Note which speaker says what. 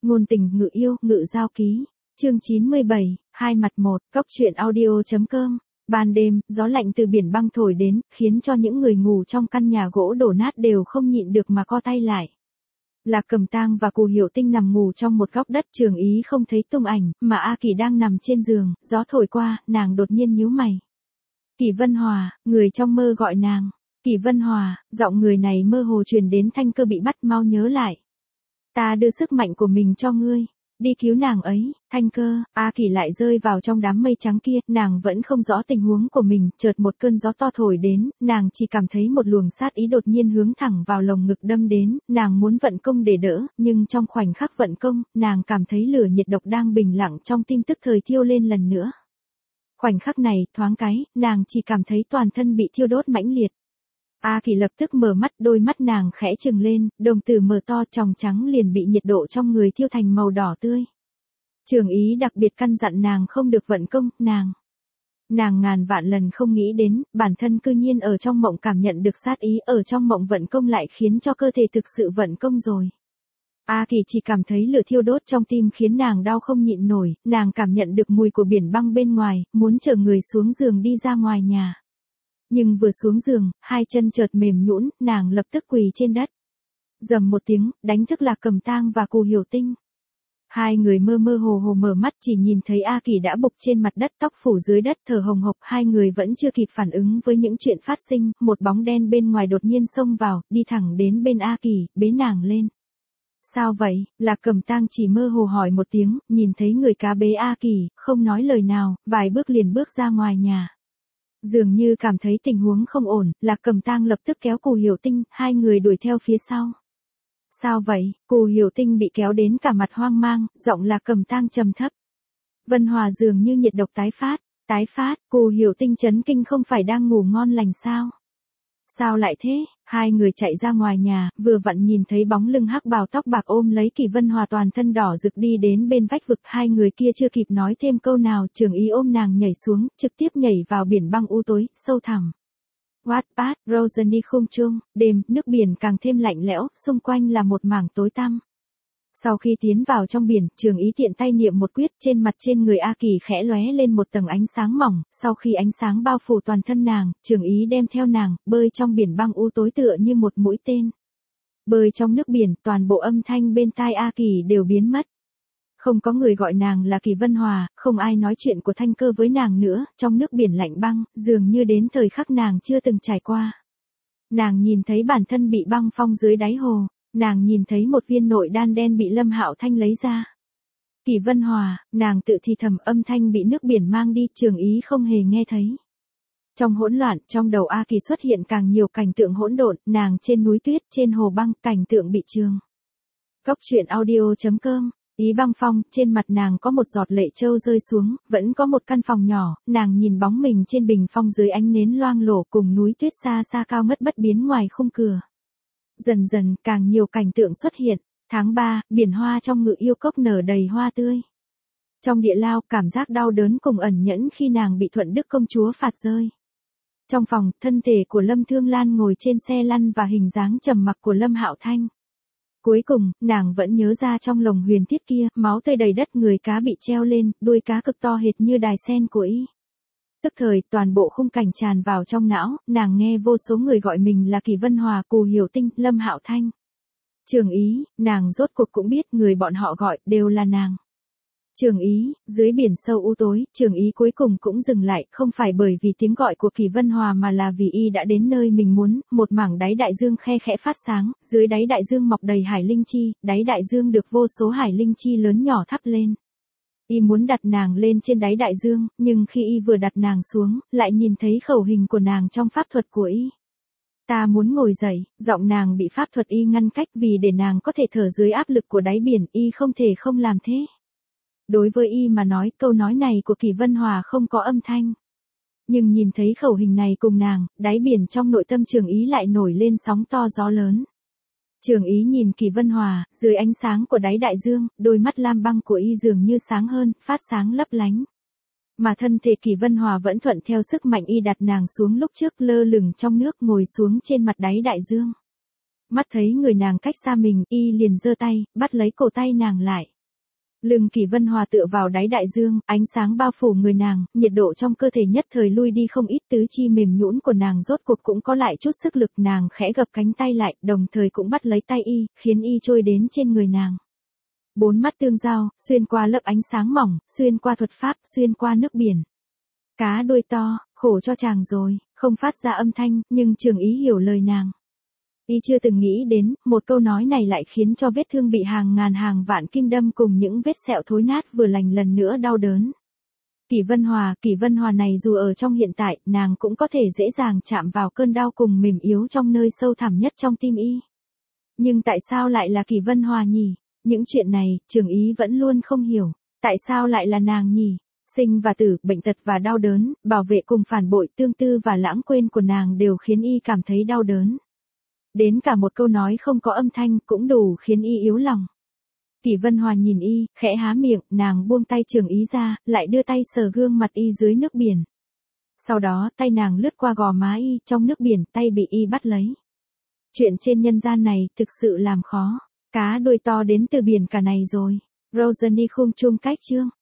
Speaker 1: ngôn tình ngự yêu, ngự giao ký. Chương 97, hai mặt một, cóc truyện audio.com. Ban đêm, gió lạnh từ biển băng thổi đến, khiến cho những người ngủ trong căn nhà gỗ đổ nát đều không nhịn được mà co tay lại. Lạc Cầm Tang và Cù Hiểu Tinh nằm ngủ trong một góc đất, Trường Ý không thấy tung ảnh, mà A Kỳ đang nằm trên giường, gió thổi qua, nàng đột nhiên nhíu mày. Kỳ Vân Hòa, người trong mơ gọi nàng. Kỳ Vân Hòa, giọng người này mơ hồ truyền đến. Thanh Cơ bị bắt, mau nhớ lại. Ta đưa sức mạnh của mình cho ngươi. Đi cứu nàng ấy. Thanh Cơ. A Kỳ lại rơi vào trong đám mây trắng kia, nàng vẫn không rõ tình huống của mình, chợt một cơn gió to thổi đến, nàng chỉ cảm thấy một luồng sát ý đột nhiên hướng thẳng vào lồng ngực đâm đến, nàng muốn vận công để đỡ, nhưng trong khoảnh khắc vận công, nàng cảm thấy lửa nhiệt độc đang bình lặng trong tim tức thời thiêu lên lần nữa. Khoảnh khắc này, thoáng cái, nàng chỉ cảm thấy toàn thân bị thiêu đốt mãnh liệt. A Kỳ lập tức mở mắt, đôi mắt nàng khẽ trừng lên, đồng tử mở to, tròng trắng liền bị nhiệt độ trong người thiêu thành màu đỏ tươi. Trường Ý đặc biệt căn dặn nàng không được vận công, nàng ngàn vạn lần không nghĩ đến, bản thân cư nhiên ở trong mộng cảm nhận được sát ý, ở trong mộng vận công lại khiến cho cơ thể thực sự vận công rồi. A Kỳ chỉ cảm thấy lửa thiêu đốt trong tim khiến nàng đau không nhịn nổi, nàng cảm nhận được mùi của biển băng bên ngoài, muốn chở người xuống giường đi ra ngoài nhà. Nhưng vừa xuống giường, hai chân chợt mềm nhũn, nàng lập tức quỳ trên đất. Rầm một tiếng, đánh thức Lạc Cầm Tang và Cù Hiểu Tinh. Hai người mơ mơ hồ hồ mở mắt, chỉ nhìn thấy A Kỳ đã bục trên mặt đất, tóc phủ dưới đất, thở hồng hộc. Hai người vẫn chưa kịp phản ứng với những chuyện phát sinh, một bóng đen bên ngoài đột nhiên xông vào, đi thẳng đến bên A Kỳ, bế nàng lên. Sao vậy? Lạc Cầm Tang chỉ mơ hồ hỏi một tiếng, nhìn thấy người cá bế A Kỳ, không nói lời nào, vài bước liền bước ra ngoài nhà. Dường như cảm thấy tình huống không ổn, Lạc Cầm Tang lập tức kéo Cù Hiểu Tinh, hai người đuổi theo phía sau. Sao vậy? Cù Hiểu Tinh bị kéo đến cả mặt hoang mang, giọng Lạc Cầm Tang trầm thấp. Vân Hòa dường như nhiệt độc tái phát, Cù Hiểu Tinh chấn kinh, không phải đang ngủ ngon lành sao? Sao lại thế? Hai người chạy ra ngoài nhà, vừa vặn nhìn thấy bóng lưng hắc bào tóc bạc ôm lấy Kỳ Vân Hòa toàn thân đỏ rực đi đến bên vách vực. Hai người kia chưa kịp nói thêm câu nào, Trường Ý ôm nàng nhảy xuống, trực tiếp nhảy vào biển băng u tối, sâu thẳm. Wattpad, Rosany khung trung, đêm, nước biển càng thêm lạnh lẽo, xung quanh là một mảng tối tăm. Sau khi tiến vào trong biển, Trường Ý tiện tay niệm một quyết, trên mặt trên người A Kỳ khẽ lóe lên một tầng ánh sáng mỏng, sau khi ánh sáng bao phủ toàn thân nàng, Trường Ý đem theo nàng, bơi trong biển băng u tối tựa như một mũi tên. Bơi trong nước biển, toàn bộ âm thanh bên tai A Kỳ đều biến mất. Không có người gọi nàng là Kỳ Vân Hòa, không ai nói chuyện của Thanh Cơ với nàng nữa, trong nước biển lạnh băng, dường như đến thời khắc nàng chưa từng trải qua. Nàng nhìn thấy bản thân bị băng phong dưới đáy hồ. Nàng nhìn thấy một viên nội đan đen bị Lâm Hạo Thanh lấy ra. Kỳ Vân Hòa, nàng tự thì thầm, âm thanh bị nước biển mang đi, Trường Ý không hề nghe thấy. Trong hỗn loạn, trong đầu A Kỳ xuất hiện càng nhiều cảnh tượng hỗn độn, nàng trên núi tuyết, trên hồ băng, cảnh tượng bị trường. Cóc truyện audio.com. Ý băng phong, trên mặt nàng có một giọt lệ trâu rơi xuống, vẫn có một căn phòng nhỏ, nàng nhìn bóng mình trên bình phong dưới ánh nến loang lổ cùng núi tuyết xa xa cao mất bất biến ngoài khung cửa. Dần dần, càng nhiều cảnh tượng xuất hiện. Tháng 3, biển hoa trong Ngự Yêu Cốc nở đầy hoa tươi. Trong địa lao, cảm giác đau đớn cùng ẩn nhẫn khi nàng bị Thuận Đức công chúa phạt rơi. Trong phòng, thân thể của Lâm Thương Lan ngồi trên xe lăn và hình dáng trầm mặc của Lâm Hạo Thanh. Cuối cùng, nàng vẫn nhớ ra trong lồng huyền thiết kia, máu tươi đầy đất, người cá bị treo lên, đuôi cá cực to hệt như đài sen của y. Tức thời, toàn bộ khung cảnh tràn vào trong não, nàng nghe vô số người gọi mình là Kỳ Vân Hòa, Cù Hiểu Tinh, Lâm Hạo Thanh. Trường Ý, nàng rốt cuộc cũng biết người bọn họ gọi, đều là nàng. Trường Ý, dưới biển sâu u tối, Trường Ý cuối cùng cũng dừng lại, không phải bởi vì tiếng gọi của Kỳ Vân Hòa mà là vì y đã đến nơi mình muốn, một mảng đáy đại dương khe khẽ phát sáng, dưới đáy đại dương mọc đầy hải linh chi, đáy đại dương được vô số hải linh chi lớn nhỏ thắp lên. Y muốn đặt nàng lên trên đáy đại dương, nhưng khi y vừa đặt nàng xuống, lại nhìn thấy khẩu hình của nàng trong pháp thuật của y. Ta muốn ngồi dậy, giọng nàng bị pháp thuật y ngăn cách, vì để nàng có thể thở dưới áp lực của đáy biển, y không thể không làm thế. Đối với y mà nói, câu nói này của Kỳ Vân Hòa không có âm thanh. Nhưng nhìn thấy khẩu hình này cùng nàng, đáy biển trong nội tâm Trường Ý lại nổi lên sóng to gió lớn. Trường Ý nhìn Kỳ Vân Hòa, dưới ánh sáng của đáy đại dương, đôi mắt lam băng của y dường như sáng hơn, phát sáng lấp lánh. Mà thân thể Kỳ Vân Hòa vẫn thuận theo sức mạnh y đặt nàng xuống lúc trước, lơ lửng trong nước, ngồi xuống trên mặt đáy đại dương. Mắt thấy người nàng cách xa mình, y liền giơ tay, bắt lấy cổ tay nàng lại. Lưng Kỷ Vân Hòa tựa vào đáy đại dương, ánh sáng bao phủ người nàng, nhiệt độ trong cơ thể nhất thời lui đi không ít, tứ chi mềm nhũn của nàng rốt cuộc cũng có lại chút sức lực, nàng khẽ gập cánh tay lại, đồng thời cũng bắt lấy tay y, khiến y trôi đến trên người nàng. Bốn mắt tương giao, xuyên qua lớp ánh sáng mỏng, xuyên qua thuật pháp, xuyên qua nước biển. Cá đuôi to, khổ cho chàng rồi, không phát ra âm thanh, nhưng Trường Ý hiểu lời nàng. Y chưa từng nghĩ đến, một câu nói này lại khiến cho vết thương bị hàng ngàn hàng vạn kim đâm cùng những vết sẹo thối nát vừa lành lần nữa đau đớn. Kỷ Vân Hòa này dù ở trong hiện tại, nàng cũng có thể dễ dàng chạm vào cơn đau cùng mềm yếu trong nơi sâu thẳm nhất trong tim y. Nhưng tại sao lại là Kỷ Vân Hòa nhỉ? Những chuyện này, Trường Ý vẫn luôn không hiểu. Tại sao lại là nàng nhỉ? Sinh và tử, bệnh tật và đau đớn, bảo vệ cùng phản bội, tương tư và lãng quên của nàng đều khiến y cảm thấy đau đớn. Đến cả một câu nói không có âm thanh cũng đủ khiến y yếu lòng. Kỷ Vân Hòa nhìn y, khẽ há miệng, nàng buông tay Trường Ý ra, lại đưa tay sờ gương mặt y dưới nước biển. Sau đó, tay nàng lướt qua gò má y, trong nước biển, tay bị y bắt lấy. Chuyện trên nhân gian này, thực sự làm khó. Cá đuôi to đến từ biển cả này rồi. Rosalie Khung Chung Cách chương